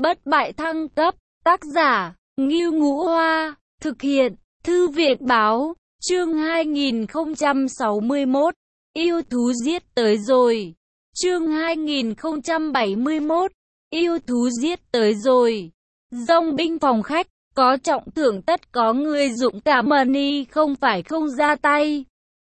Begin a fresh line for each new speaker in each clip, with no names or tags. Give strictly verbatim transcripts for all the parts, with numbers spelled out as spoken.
Bất bại thăng cấp, tác giả, Ngưu Ngũ Hoa, thực hiện, Thư viện báo, chương hai nghìn không trăm sáu mươi mốt, yêu thú giết tới rồi, chương hai nghìn không trăm bảy mươi mốt, yêu thú giết tới rồi, dòng binh phòng khách, có trọng thưởng tất có người dũng cảm money không phải không ra tay,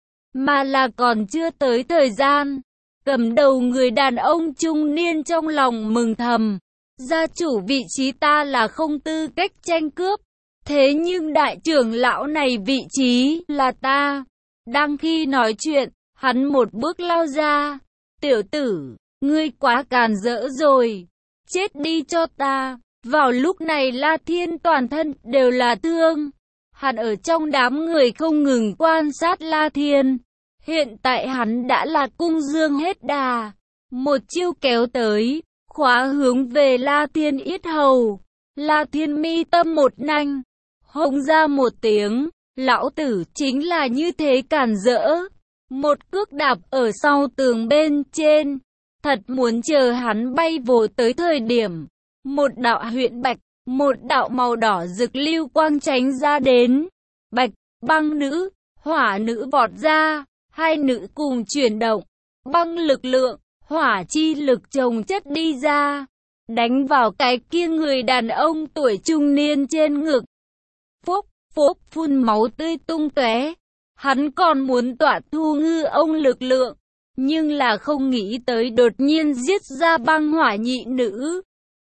mà là còn chưa tới thời gian. Cầm đầu người đàn ông trung niên trong lòng mừng thầm, gia chủ vị trí ta là không tư cách tranh cướp, thế nhưng đại trưởng lão này vị trí là ta. Đang khi nói chuyện, hắn một bước lao ra, tiểu tử, ngươi quá càn rỡ rồi, chết đi cho ta. Vào lúc này La Thiên toàn thân đều là thương, hắn ở trong đám người không ngừng quan sát La Thiên. Hiện tại hắn đã là cung dương hết đà, một chiêu kéo tới, khóa hướng về La Thiên yết hầu. La Thiên mi tâm một nanh, hống ra một tiếng, lão tử chính là như thế cản rỡ. Một cước đạp ở sau tường bên trên, thật muốn chờ hắn bay vồ tới thời điểm. Một đạo huyễn bạch, một đạo màu đỏ rực lưu quang tránh ra đến. Bạch, băng nữ, hỏa nữ vọt ra. Hai nữ cùng chuyển động, băng lực lượng, hỏa chi lực chồng chất đi ra, đánh vào cái kia người đàn ông tuổi trung niên trên ngực. Phốc, phốc phun máu tươi tung tóe. Hắn còn muốn tỏa thu ngư ông lực lượng, nhưng là không nghĩ tới đột nhiên giết ra băng hỏa nhị nữ.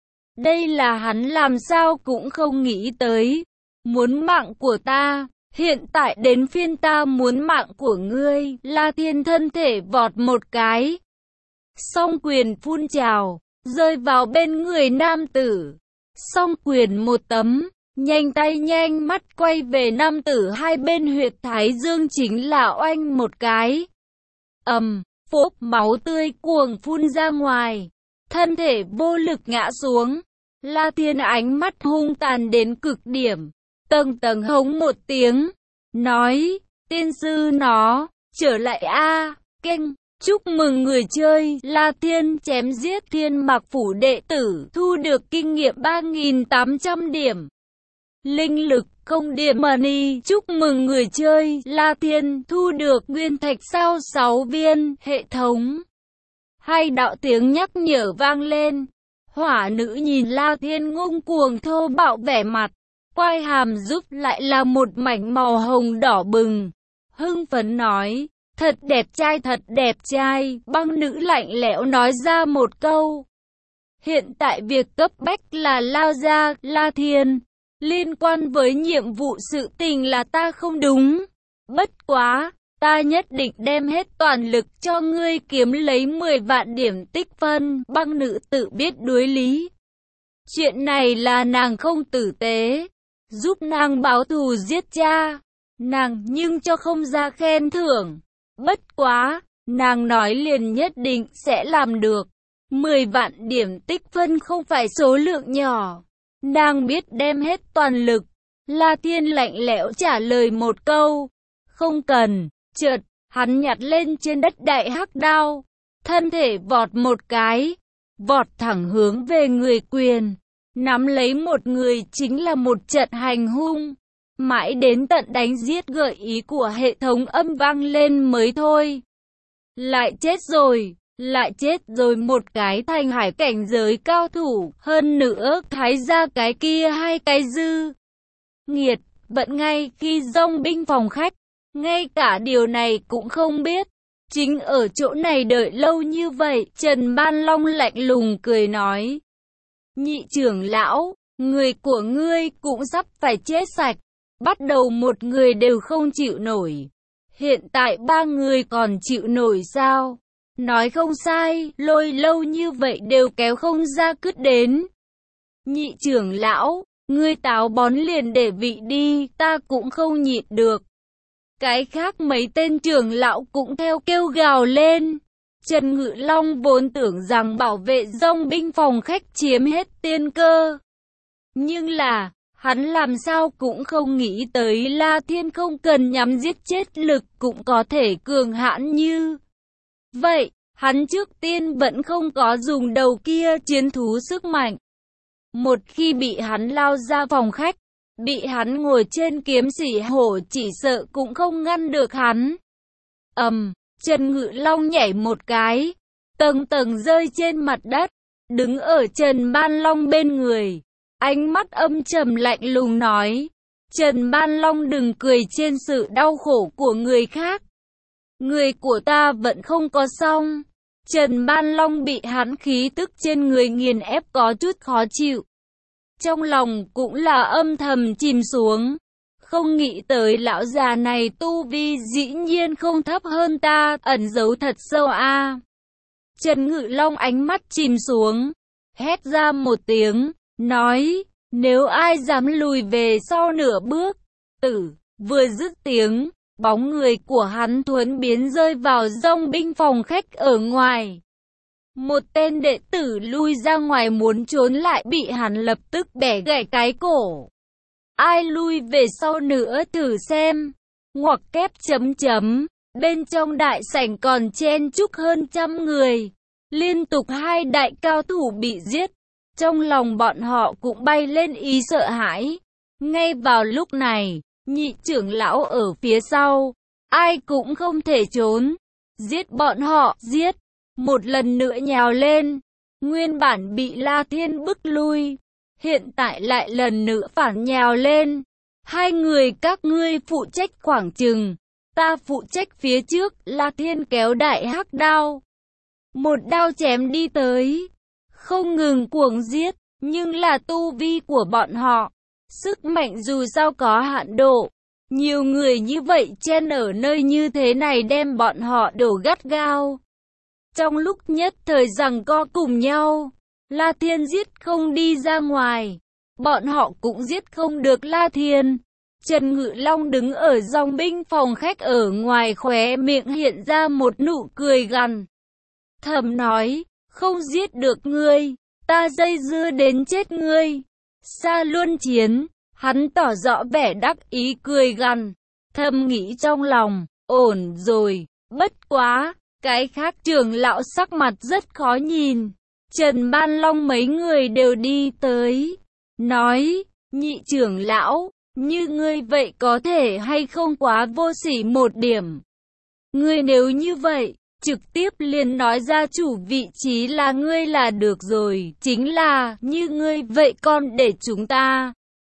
Đây là hắn làm sao cũng không nghĩ tới. Muốn mạng của ta. Hiện tại đến phiên ta muốn mạng của ngươi. La Thiên thân thể vọt một cái, song quyền phun trào, rơi vào bên người nam tử. Song quyền một tấm, nhanh tay nhanh mắt quay về nam tử hai bên huyệt thái dương chính là oanh một cái. Ầm, phốp máu tươi cuồng phun ra ngoài, thân thể vô lực ngã xuống. La Thiên ánh mắt hung tàn đến cực điểm. Tầng tầng hống một tiếng, nói, tiên sư nó, trở lại a, kênh, chúc mừng người chơi, La Thiên chém giết Thiên Mạc Phủ đệ tử, thu được kinh nghiệm ba nghìn tám trăm điểm. Linh lực, không điểm money, chúc mừng người chơi, La Thiên thu được nguyên thạch sao sáu viên, hệ thống. Hai đạo tiếng nhắc nhở vang lên, hỏa nữ nhìn La Thiên ngông cuồng thô bạo vẻ mặt. Quai hàm giúp lại là một mảnh màu hồng đỏ bừng. Hưng phấn nói, thật đẹp trai thật đẹp trai. Băng nữ lạnh lẽo nói ra một câu. Hiện tại việc cấp bách là lao ra, La Thiên. Liên quan với nhiệm vụ sự tình là ta không đúng. Bất quá, ta nhất định đem hết toàn lực cho ngươi kiếm lấy mười vạn điểm tích phân. Băng nữ tự biết đối lý. Chuyện này là nàng không tử tế. Giúp nàng báo thù giết cha, nàng nhưng cho không ra khen thưởng. Bất quá, nàng nói liền nhất định sẽ làm được. Mười vạn điểm tích phân không phải số lượng nhỏ. Nàng biết đem hết toàn lực. La Thiên lạnh lẽo trả lời một câu. Không cần. Chợt, hắn nhặt lên trên đất đại hắc đao. Thân thể vọt một cái. Vọt thẳng hướng về người quyền. Nắm lấy một người chính là một trận hành hung. Mãi đến tận đánh giết gợi ý của hệ thống âm vang lên mới thôi. Lại chết rồi, lại chết rồi một cái thành hải cảnh giới cao thủ. Hơn nữa thái ra cái kia hai cái dư. Nghiệt, vẫn ngay khi dòng binh phòng khách. Ngay cả điều này cũng không biết. Chính ở chỗ này đợi lâu như vậy. Trần Ban Long lạnh lùng cười nói. Nhị trưởng lão, người của ngươi cũng sắp phải chết sạch. Bắt đầu một người đều không chịu nổi. Hiện tại ba người còn chịu nổi sao? Nói không sai, lôi lâu như vậy đều kéo không ra cứt đến. Nhị trưởng lão, ngươi táo bón liền để vị đi, ta cũng không nhịn được. Cái khác mấy tên trưởng lão cũng theo kêu gào lên. Trần Ngự Long vốn tưởng rằng bảo vệ dòng binh phòng khách chiếm hết tiên cơ. Nhưng là, hắn làm sao cũng không nghĩ tới La Thiên không cần nhắm giết chết lực cũng có thể cường hãn như. Vậy, hắn trước tiên vẫn không có dùng đầu kia chiến thú sức mạnh. Một khi bị hắn lao ra phòng khách, bị hắn ngồi trên kiếm sĩ hổ chỉ sợ cũng không ngăn được hắn. Ầm, Trần Ngự Long nhảy một cái, tầng tầng rơi trên mặt đất, đứng ở Trần Ban Long bên người. Ánh mắt âm trầm lạnh lùng nói, Trần Ban Long đừng cười trên sự đau khổ của người khác. Người của ta vẫn không có xong. Trần Ban Long bị hắn khí tức trên người nghiền ép có chút khó chịu. Trong lòng cũng là âm thầm chìm xuống. Không nghĩ tới lão già này tu vi dĩ nhiên không thấp hơn ta, ẩn giấu thật sâu a. À. Trần Ngự Long ánh mắt chìm xuống, hét ra một tiếng, nói, nếu ai dám lùi về sau nửa bước, tử, vừa dứt tiếng, bóng người của hắn thuấn biến rơi vào dòng binh phòng khách ở ngoài. Một tên đệ tử lui ra ngoài muốn trốn lại bị hắn lập tức bẻ gãy cái cổ. Ai lui về sau nữa thử xem. Ngoặc kép chấm chấm. Bên trong đại sảnh còn chen chúc hơn trăm người. Liên tục hai đại cao thủ bị giết. Trong lòng bọn họ cũng bay lên ý sợ hãi. Ngay vào lúc này, nhị trưởng lão ở phía sau. Ai cũng không thể trốn. Giết bọn họ, giết. Một lần nữa nhào lên. Nguyên bản bị La Thiên bức lui. Hiện tại lại lần nữa phản nhào lên. Hai người các ngươi phụ trách khoảng chừng. Ta phụ trách phía trước. La Thiên kéo đại hắc đao. Một đao chém đi tới. Không ngừng cuồng giết. Nhưng là tu vi của bọn họ. Sức mạnh dù sao có hạn độ. Nhiều người như vậy chen ở nơi như thế này đem bọn họ đổ gắt gao. Trong lúc nhất thời giằng co cùng nhau. La Thiên giết không đi ra ngoài. Bọn họ cũng giết không được La Thiên. Trần Ngự Long đứng ở dòng binh phòng khách ở ngoài, khóe miệng hiện ra một nụ cười gằn. Thầm nói, không giết được ngươi, ta dây dưa đến chết ngươi. Xa luân chiến, hắn tỏ rõ vẻ đắc ý cười gằn. Thầm nghĩ trong lòng, ổn rồi, bất quá, cái khác trưởng lão sắc mặt rất khó nhìn. Trần Ban Long mấy người đều đi tới, nói, nhị trưởng lão, như ngươi vậy có thể hay không quá vô sỉ một điểm. Ngươi nếu như vậy, trực tiếp liền nói ra chủ vị trí là ngươi là được rồi, chính là, như ngươi vậy còn để chúng ta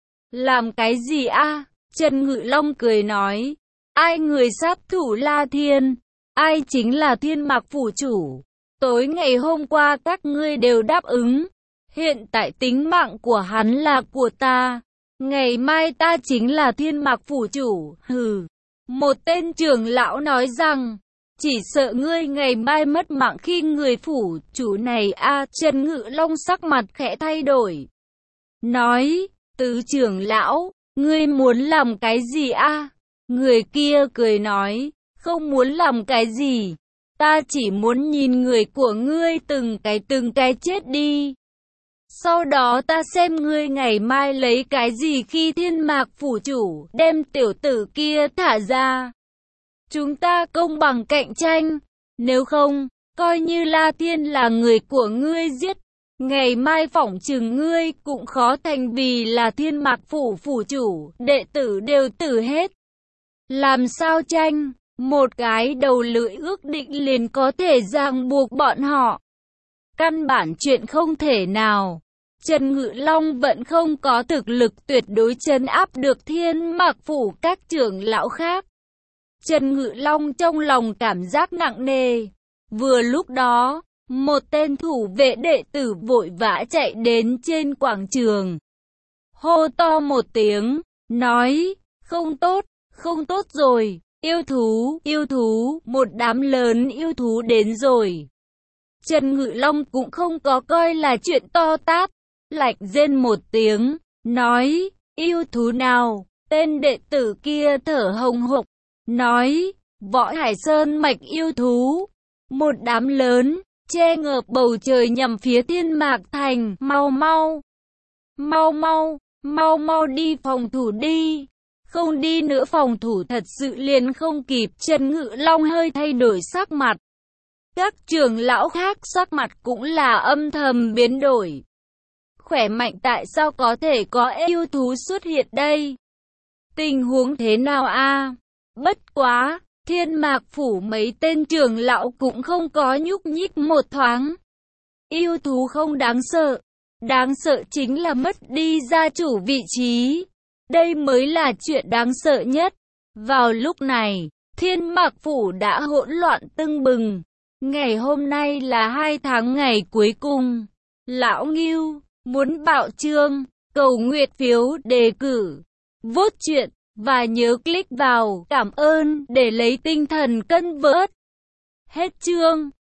làm cái gì a? À? Trần Ngự Long cười nói, ai người sát thủ La Thiên, ai chính là Thiên Mạc phủ chủ. Tối ngày hôm qua các ngươi đều đáp ứng. Hiện tại tính mạng của hắn là của ta. Ngày mai ta chính là Thiên Mạc phủ chủ. Hừ. Một tên trưởng lão nói rằng, chỉ sợ ngươi ngày mai mất mạng khi người phủ chủ này a. À, Trần Ngự Long sắc mặt khẽ thay đổi. Nói, tứ trưởng lão, ngươi muốn làm cái gì a? À? Người kia cười nói, không muốn làm cái gì. Ta chỉ muốn nhìn người của ngươi từng cái từng cái chết đi. Sau đó ta xem ngươi ngày mai lấy cái gì khi Thiên Mạc phủ chủ đem tiểu tử kia thả ra. Chúng ta công bằng cạnh tranh. Nếu không, coi như La Thiên là người của ngươi giết. Ngày mai phỏng chừng ngươi cũng khó thành vì là Thiên Mạc phủ phủ chủ, đệ tử đều tử hết. Làm sao tranh? Một cái đầu lưỡi ước định liền có thể ràng buộc bọn họ. Căn bản chuyện không thể nào. Trần Ngự Long vẫn không có thực lực tuyệt đối trấn áp được Thiên Mạc phủ các trưởng lão khác. Trần Ngự Long trong lòng cảm giác nặng nề. Vừa lúc đó, một tên thủ vệ đệ tử vội vã chạy đến trên quảng trường. Hô to một tiếng, nói, không tốt, không tốt rồi. Yêu thú, yêu thú, một đám lớn yêu thú đến rồi. Trần Ngự Long cũng không có coi là chuyện to tát, lạnh rên một tiếng, nói, yêu thú nào? Tên đệ tử kia thở hồng hộc, nói, Võ Hải Sơn mạch yêu thú. Một đám lớn, che ngợp bầu trời nhằm phía Thiên Mạc thành, mau mau, mau mau, mau mau đi phòng thủ đi. Không đi nữa phòng thủ thật sự liền không kịp. Trần Ngự Long hơi thay đổi sắc mặt. Các trưởng lão khác sắc mặt cũng là âm thầm biến đổi. khỏe mạnh tại sao có thể có yêu thú xuất hiện đây? Tình huống thế nào a? Bất quá, Thiên Mạc Phủ mấy tên trưởng lão cũng không có nhúc nhích một thoáng. Yêu thú không đáng sợ, đáng sợ chính là mất đi gia chủ vị trí. Đây mới là chuyện đáng sợ nhất. Vào lúc này, Thiên Mạc Phủ đã hỗn loạn tưng bừng. Ngày hôm nay là hai tháng ngày cuối cùng. Lão Ngưu, muốn bạo trương, cầu nguyện phiếu đề cử, vote chuyện, và nhớ click vào cảm ơn để lấy tinh thần cân vớt. Hết chương.